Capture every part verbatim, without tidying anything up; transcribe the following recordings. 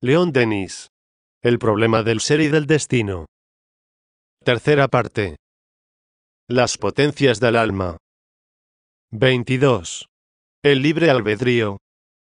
Leon Denis. El problema del ser y del destino. Tercera parte. Las potencias del alma. veintidós. El libre albedrío.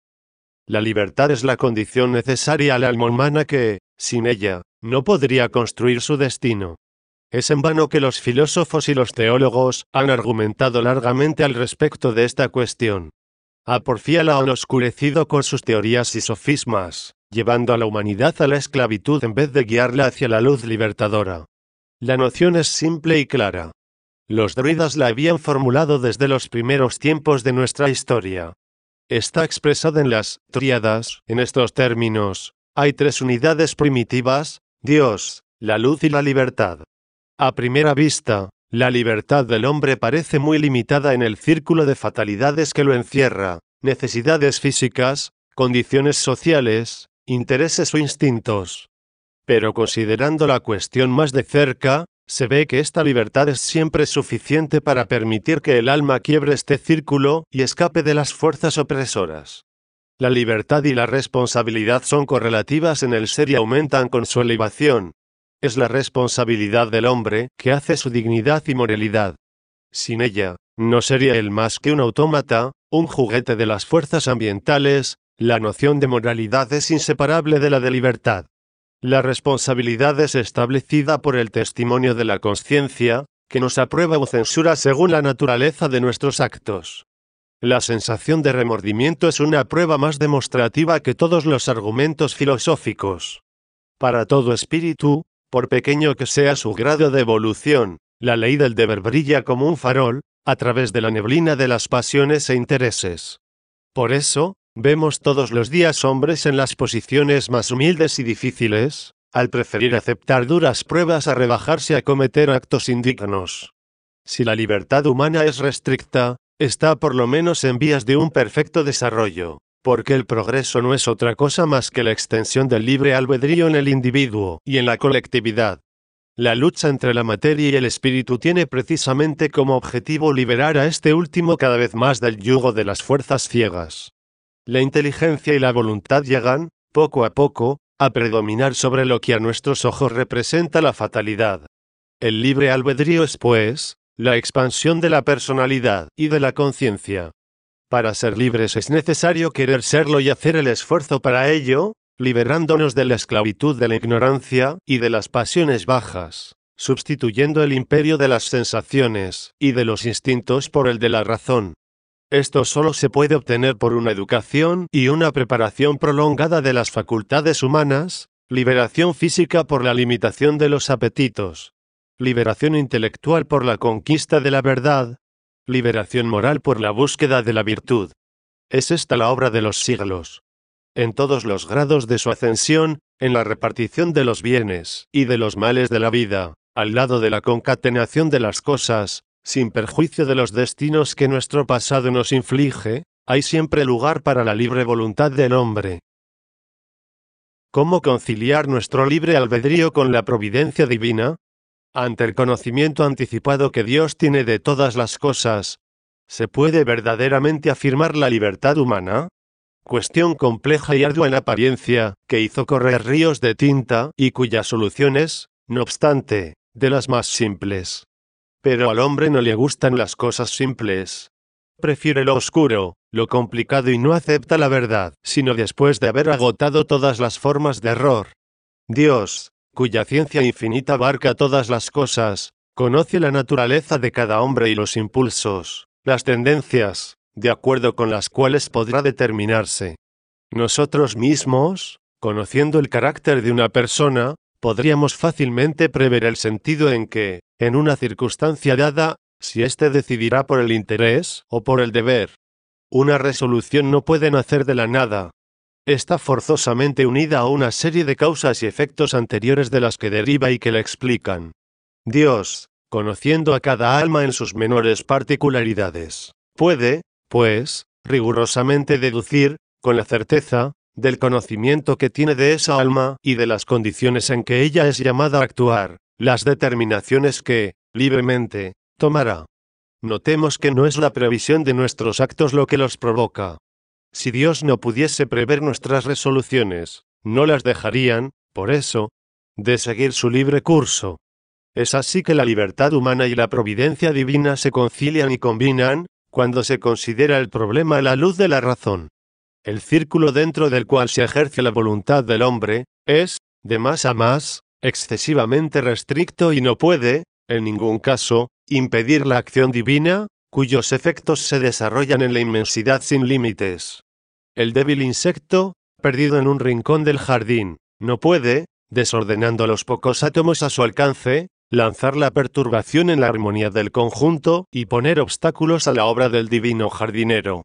La libertad es la condición necesaria al alma humana que, sin ella, no podría construir su destino. Es en vano que los filósofos y los teólogos han argumentado largamente al respecto de esta cuestión. A porfía la han oscurecido con sus teorías y sofismas, llevando a la humanidad a la esclavitud en vez de guiarla hacia la luz libertadora. La noción es simple y clara. Los druidas la habían formulado desde los primeros tiempos de nuestra historia. Está expresada en las tríadas, en estos términos: hay tres unidades primitivas, Dios, la luz y la libertad. A primera vista, la libertad del hombre parece muy limitada en el círculo de fatalidades que lo encierra, necesidades físicas, condiciones sociales, intereses o instintos. Pero considerando la cuestión más de cerca, se ve que esta libertad es siempre suficiente para permitir que el alma quiebre este círculo y escape de las fuerzas opresoras. La libertad y la responsabilidad son correlativas en el ser y aumentan con su elevación. Es la responsabilidad del hombre que hace su dignidad y moralidad. Sin ella, no sería él más que un autómata, un juguete de las fuerzas ambientales. La noción de moralidad es inseparable de la de libertad. La responsabilidad es establecida por el testimonio de la conciencia, que nos aprueba o censura según la naturaleza de nuestros actos. La sensación de remordimiento es una prueba más demostrativa que todos los argumentos filosóficos. Para todo espíritu, por pequeño que sea su grado de evolución, la ley del deber brilla como un farol, a través de la neblina de las pasiones e intereses. Por eso, vemos todos los días hombres en las posiciones más humildes y difíciles, al preferir aceptar duras pruebas a rebajarse a cometer actos indignos. Si la libertad humana es restricta, está por lo menos en vías de un perfecto desarrollo, porque el progreso no es otra cosa más que la extensión del libre albedrío en el individuo y en la colectividad. La lucha entre la materia y el espíritu tiene precisamente como objetivo liberar a este último cada vez más del yugo de las fuerzas ciegas. La inteligencia y la voluntad llegan, poco a poco, a predominar sobre lo que a nuestros ojos representa la fatalidad. El libre albedrío es, pues, la expansión de la personalidad y de la conciencia. Para ser libres es necesario querer serlo y hacer el esfuerzo para ello, liberándonos de la esclavitud de la ignorancia y de las pasiones bajas, sustituyendo el imperio de las sensaciones y de los instintos por el de la razón. Esto solo se puede obtener por una educación y una preparación prolongada de las facultades humanas, liberación física por la limitación de los apetitos, liberación intelectual por la conquista de la verdad, liberación moral por la búsqueda de la virtud. Es esta la obra de los siglos. En todos los grados de su ascensión, en la repartición de los bienes y de los males de la vida, al lado de la concatenación de las cosas, sin perjuicio de los destinos que nuestro pasado nos inflige, hay siempre lugar para la libre voluntad del hombre. ¿Cómo conciliar nuestro libre albedrío con la providencia divina? Ante el conocimiento anticipado que Dios tiene de todas las cosas, ¿se puede verdaderamente afirmar la libertad humana? Cuestión compleja y ardua en apariencia, que hizo correr ríos de tinta y cuya solución es, no obstante, de las más simples. Pero al hombre no le gustan las cosas simples. Prefiere lo oscuro, lo complicado y no acepta la verdad, sino después de haber agotado todas las formas de error. Dios, cuya ciencia infinita abarca todas las cosas, conoce la naturaleza de cada hombre y los impulsos, las tendencias, de acuerdo con las cuales podrá determinarse. Nosotros mismos, conociendo el carácter de una persona, podríamos fácilmente prever el sentido en que, en una circunstancia dada, si éste decidirá por el interés o por el deber. Una resolución no puede nacer de la nada. Está forzosamente unida a una serie de causas y efectos anteriores de las que deriva y que la explican. Dios, conociendo a cada alma en sus menores particularidades, puede, pues, rigurosamente deducir, con la certeza, del conocimiento que tiene de esa alma y de las condiciones en que ella es llamada a actuar, las determinaciones que, libremente, tomará. Notemos que no es la previsión de nuestros actos lo que los provoca. Si Dios no pudiese prever nuestras resoluciones, no las dejarían, por eso, de seguir su libre curso. Es así que la libertad humana y la providencia divina se concilian y combinan, cuando se considera el problema a la luz de la razón. El círculo dentro del cual se ejerce la voluntad del hombre, es, de más a más, excesivamente restricto y no puede, en ningún caso, impedir la acción divina, cuyos efectos se desarrollan en la inmensidad sin límites. El débil insecto, perdido en un rincón del jardín, no puede, desordenando los pocos átomos a su alcance, lanzar la perturbación en la armonía del conjunto y poner obstáculos a la obra del divino jardinero.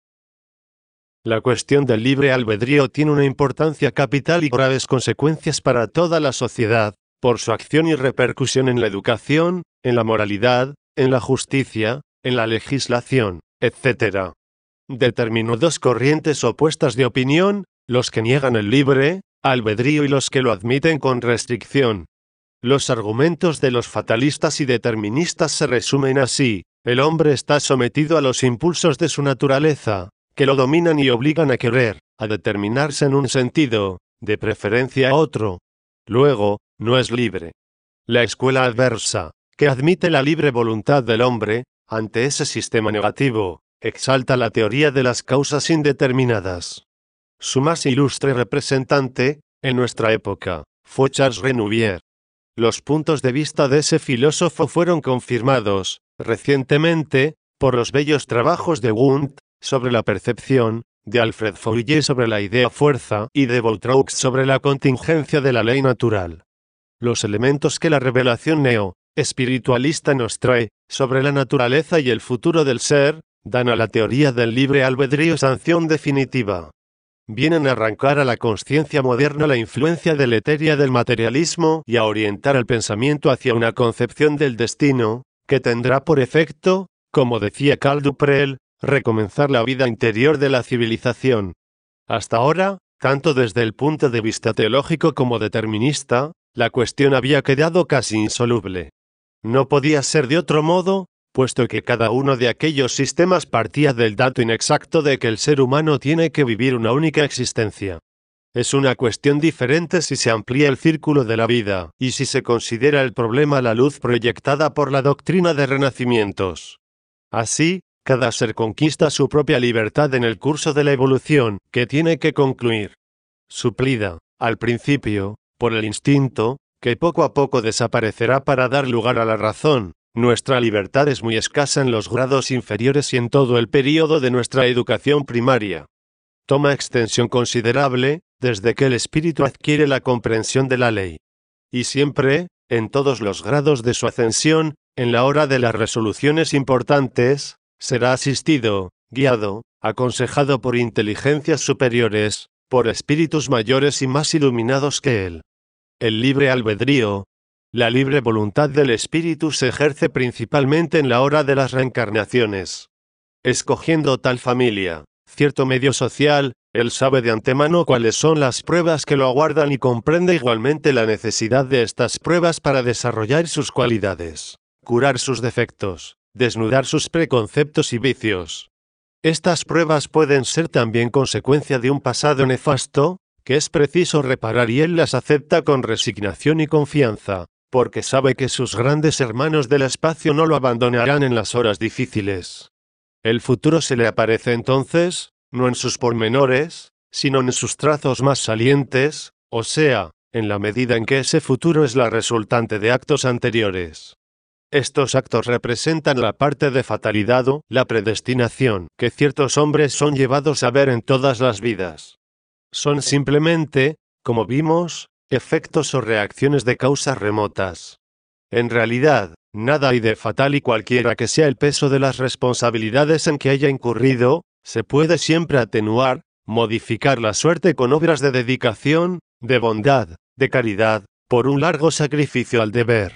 La cuestión del libre albedrío tiene una importancia capital y graves consecuencias para toda la sociedad, por su acción y repercusión en la educación, en la moralidad, en la justicia, en la legislación, etcétera. Determinó dos corrientes opuestas de opinión, los que niegan el libre albedrío y los que lo admiten con restricción. Los argumentos de los fatalistas y deterministas se resumen así: el hombre está sometido a los impulsos de su naturaleza, que lo dominan y obligan a querer, a determinarse en un sentido, de preferencia a otro. Luego, no es libre. La escuela adversa, que admite la libre voluntad del hombre, ante ese sistema negativo, exalta la teoría de las causas indeterminadas. Su más ilustre representante, en nuestra época, fue Charles Renouvier. Los puntos de vista de ese filósofo fueron confirmados, recientemente, por los bellos trabajos de Wundt sobre la percepción, de Alfred Fourier sobre la idea fuerza y de Boutroux sobre la contingencia de la ley natural. Los elementos que la revelación neo-espiritualista nos trae sobre la naturaleza y el futuro del ser, dan a la teoría del libre albedrío sanción definitiva. Vienen a arrancar a la conciencia moderna la influencia deletérea del materialismo y a orientar el pensamiento hacia una concepción del destino, que tendrá por efecto, como decía Karl Duprel, recomenzar la vida interior de la civilización. Hasta ahora, tanto desde el punto de vista teológico como determinista, la cuestión había quedado casi insoluble. No podía ser de otro modo, puesto que cada uno de aquellos sistemas partía del dato inexacto de que el ser humano tiene que vivir una única existencia. Es una cuestión diferente si se amplía el círculo de la vida, y si se considera el problema a la luz proyectada por la doctrina de renacimientos. Así, cada ser conquista su propia libertad en el curso de la evolución, que tiene que concluir. Suplida, al principio, por el instinto, que poco a poco desaparecerá para dar lugar a la razón. Nuestra libertad es muy escasa en los grados inferiores y en todo el período de nuestra educación primaria. Toma extensión considerable, desde que el espíritu adquiere la comprensión de la ley. Y siempre, en todos los grados de su ascensión, en la hora de las resoluciones importantes, será asistido, guiado, aconsejado por inteligencias superiores, por espíritus mayores y más iluminados que él. El libre albedrío, la libre voluntad del espíritu se ejerce principalmente en la hora de las reencarnaciones. Escogiendo tal familia, cierto medio social, él sabe de antemano cuáles son las pruebas que lo aguardan y comprende igualmente la necesidad de estas pruebas para desarrollar sus cualidades, curar sus defectos, desnudar sus preconceptos y vicios. Estas pruebas pueden ser también consecuencia de un pasado nefasto, que es preciso reparar, y él las acepta con resignación y confianza, porque sabe que sus grandes hermanos del espacio no lo abandonarán en las horas difíciles. El futuro se le aparece entonces, no en sus pormenores, sino en sus trazos más salientes, o sea, en la medida en que ese futuro es la resultante de actos anteriores. Estos actos representan la parte de fatalidad o la predestinación que ciertos hombres son llevados a ver en todas las vidas. Son simplemente, como vimos, efectos o reacciones de causas remotas. En realidad, nada hay de fatal, y cualquiera que sea el peso de las responsabilidades en que haya incurrido, se puede siempre atenuar, modificar la suerte con obras de dedicación, de bondad, de caridad, por un largo sacrificio al deber.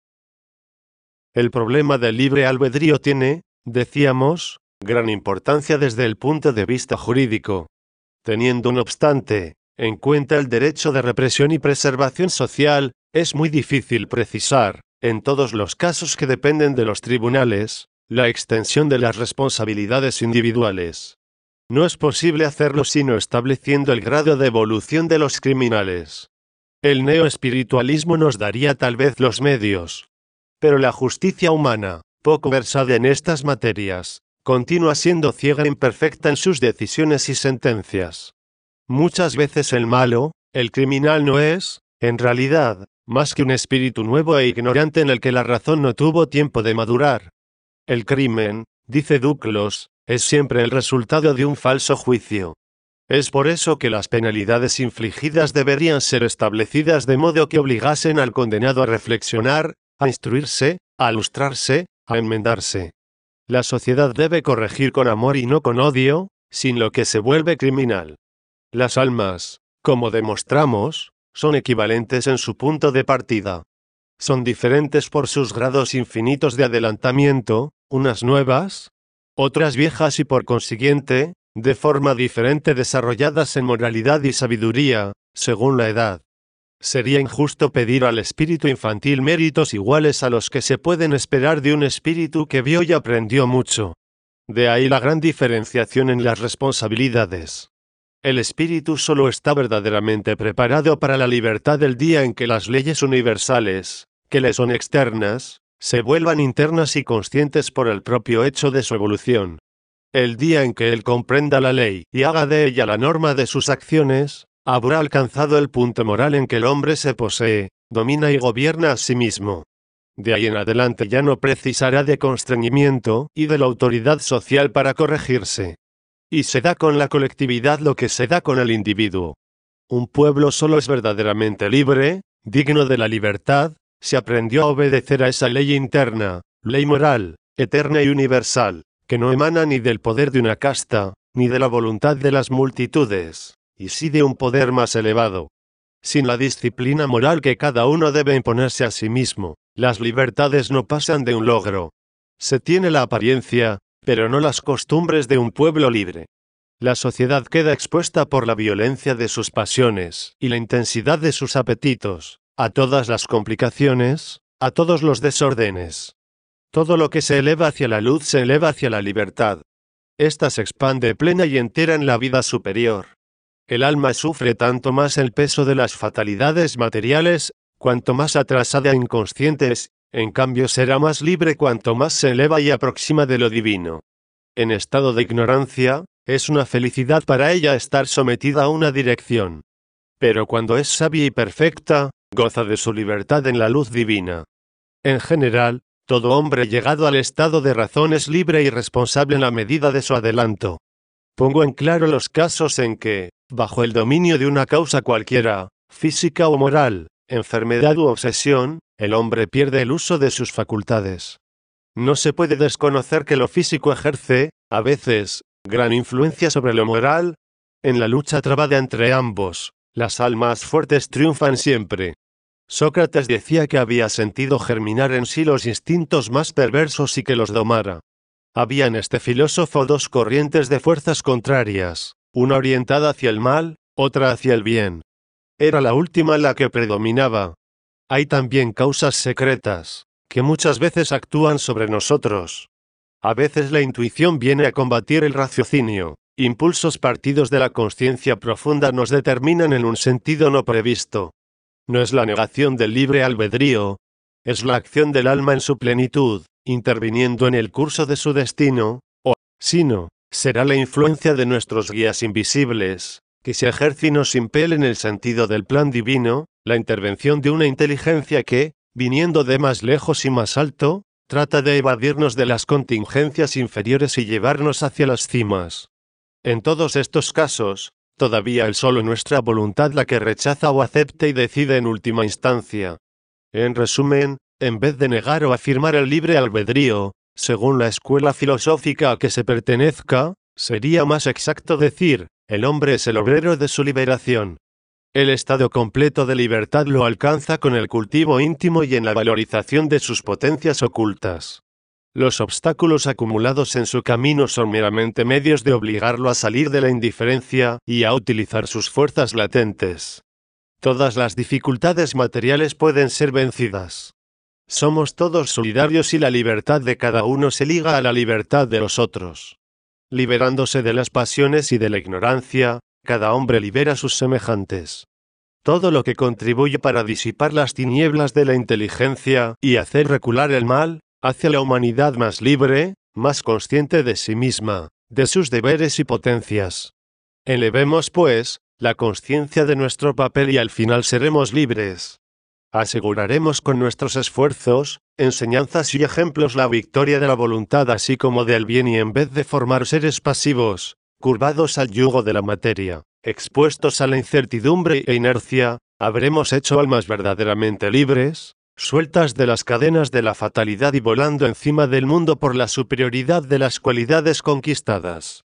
El problema del libre albedrío tiene, decíamos, gran importancia desde el punto de vista jurídico. Teniendo no obstante en cuenta el derecho de represión y preservación social, es muy difícil precisar, en todos los casos que dependen de los tribunales, la extensión de las responsabilidades individuales. No es posible hacerlo sino estableciendo el grado de evolución de los criminales. El neoespiritualismo nos daría tal vez los medios. Pero la justicia humana, poco versada en estas materias, continúa siendo ciega e imperfecta en sus decisiones y sentencias. Muchas veces el malo, el criminal no es, en realidad, más que un espíritu nuevo e ignorante en el que la razón no tuvo tiempo de madurar. El crimen, dice Duclos, es siempre el resultado de un falso juicio. Es por eso que las penalidades infligidas deberían ser establecidas de modo que obligasen al condenado a reflexionar, a instruirse, a lustrarse, a enmendarse. La sociedad debe corregir con amor y no con odio, sin lo que se vuelve criminal. Las almas, como demostramos, son equivalentes en su punto de partida. Son diferentes por sus grados infinitos de adelantamiento, unas nuevas, otras viejas y por consiguiente, de forma diferente desarrolladas en moralidad y sabiduría, según la edad. Sería injusto pedir al espíritu infantil méritos iguales a los que se pueden esperar de un espíritu que vio y aprendió mucho. De ahí la gran diferenciación en las responsabilidades. El espíritu solo está verdaderamente preparado para la libertad el día en que las leyes universales, que le son externas, se vuelvan internas y conscientes por el propio hecho de su evolución. El día en que él comprenda la ley y haga de ella la norma de sus acciones, habrá alcanzado el punto moral en que el hombre se posee, domina y gobierna a sí mismo. De ahí en adelante ya no precisará de constreñimiento y de la autoridad social para corregirse. Y se da con la colectividad lo que se da con el individuo. Un pueblo solo es verdaderamente libre, digno de la libertad, si aprendió a obedecer a esa ley interna, ley moral, eterna y universal, que no emana ni del poder de una casta, ni de la voluntad de las multitudes, y sí de un poder más elevado. Sin la disciplina moral que cada uno debe imponerse a sí mismo, las libertades no pasan de un logro. Se tiene la apariencia, pero no las costumbres de un pueblo libre. La sociedad queda expuesta por la violencia de sus pasiones y la intensidad de sus apetitos, a todas las complicaciones, a todos los desórdenes. Todo lo que se eleva hacia la luz se eleva hacia la libertad. Esta se expande plena y entera en la vida superior. El alma sufre tanto más el peso de las fatalidades materiales, cuanto más atrasada e inconsciente es, en cambio será más libre cuanto más se eleva y aproxima de lo divino. En estado de ignorancia, es una felicidad para ella estar sometida a una dirección. Pero cuando es sabia y perfecta, goza de su libertad en la luz divina. En general, todo hombre llegado al estado de razón es libre y responsable en la medida de su adelanto. Pongo en claro los casos en que, bajo el dominio de una causa cualquiera, física o moral, enfermedad u obsesión, el hombre pierde el uso de sus facultades. No se puede desconocer que lo físico ejerce, a veces, gran influencia sobre lo moral. En la lucha trabada entre ambos, las almas fuertes triunfan siempre. Sócrates decía que había sentido germinar en sí los instintos más perversos y que los domara. Había en este filósofo dos corrientes de fuerzas contrarias, una orientada hacia el mal, otra hacia el bien. Era la última la que predominaba. Hay también causas secretas, que muchas veces actúan sobre nosotros. A veces la intuición viene a combatir el raciocinio. Impulsos partidos de la conciencia profunda nos determinan en un sentido no previsto. No es la negación del libre albedrío, es la acción del alma en su plenitud, interviniendo en el curso de su destino, o, si no, será la influencia de nuestros guías invisibles, que se ejerce y nos impele en el sentido del plan divino, la intervención de una inteligencia que, viniendo de más lejos y más alto, trata de evadirnos de las contingencias inferiores y llevarnos hacia las cimas. En todos estos casos, todavía es solo nuestra voluntad la que rechaza o acepta y decide en última instancia. En resumen, en vez de negar o afirmar el libre albedrío, según la escuela filosófica a que se pertenezca, sería más exacto decir, el hombre es el obrero de su liberación. El estado completo de libertad lo alcanza con el cultivo íntimo y en la valorización de sus potencias ocultas. Los obstáculos acumulados en su camino son meramente medios de obligarlo a salir de la indiferencia y a utilizar sus fuerzas latentes. Todas las dificultades materiales pueden ser vencidas. Somos todos solidarios y la libertad de cada uno se liga a la libertad de los otros. liberándose de las pasiones y de la ignorancia, cada hombre libera a sus semejantes. Todo lo que contribuye para disipar las tinieblas de la inteligencia y hacer recular el mal, hace a la humanidad más libre, más consciente de sí misma, de sus deberes y potencias. Elevemos, pues, la conciencia de nuestro papel y al final seremos libres. Aseguraremos con nuestros esfuerzos, enseñanzas y ejemplos la victoria de la voluntad así como del bien y en vez de formar seres pasivos, curvados al yugo de la materia, expuestos a la incertidumbre e inercia, habremos hecho almas verdaderamente libres, sueltas de las cadenas de la fatalidad y volando encima del mundo por la superioridad de las cualidades conquistadas.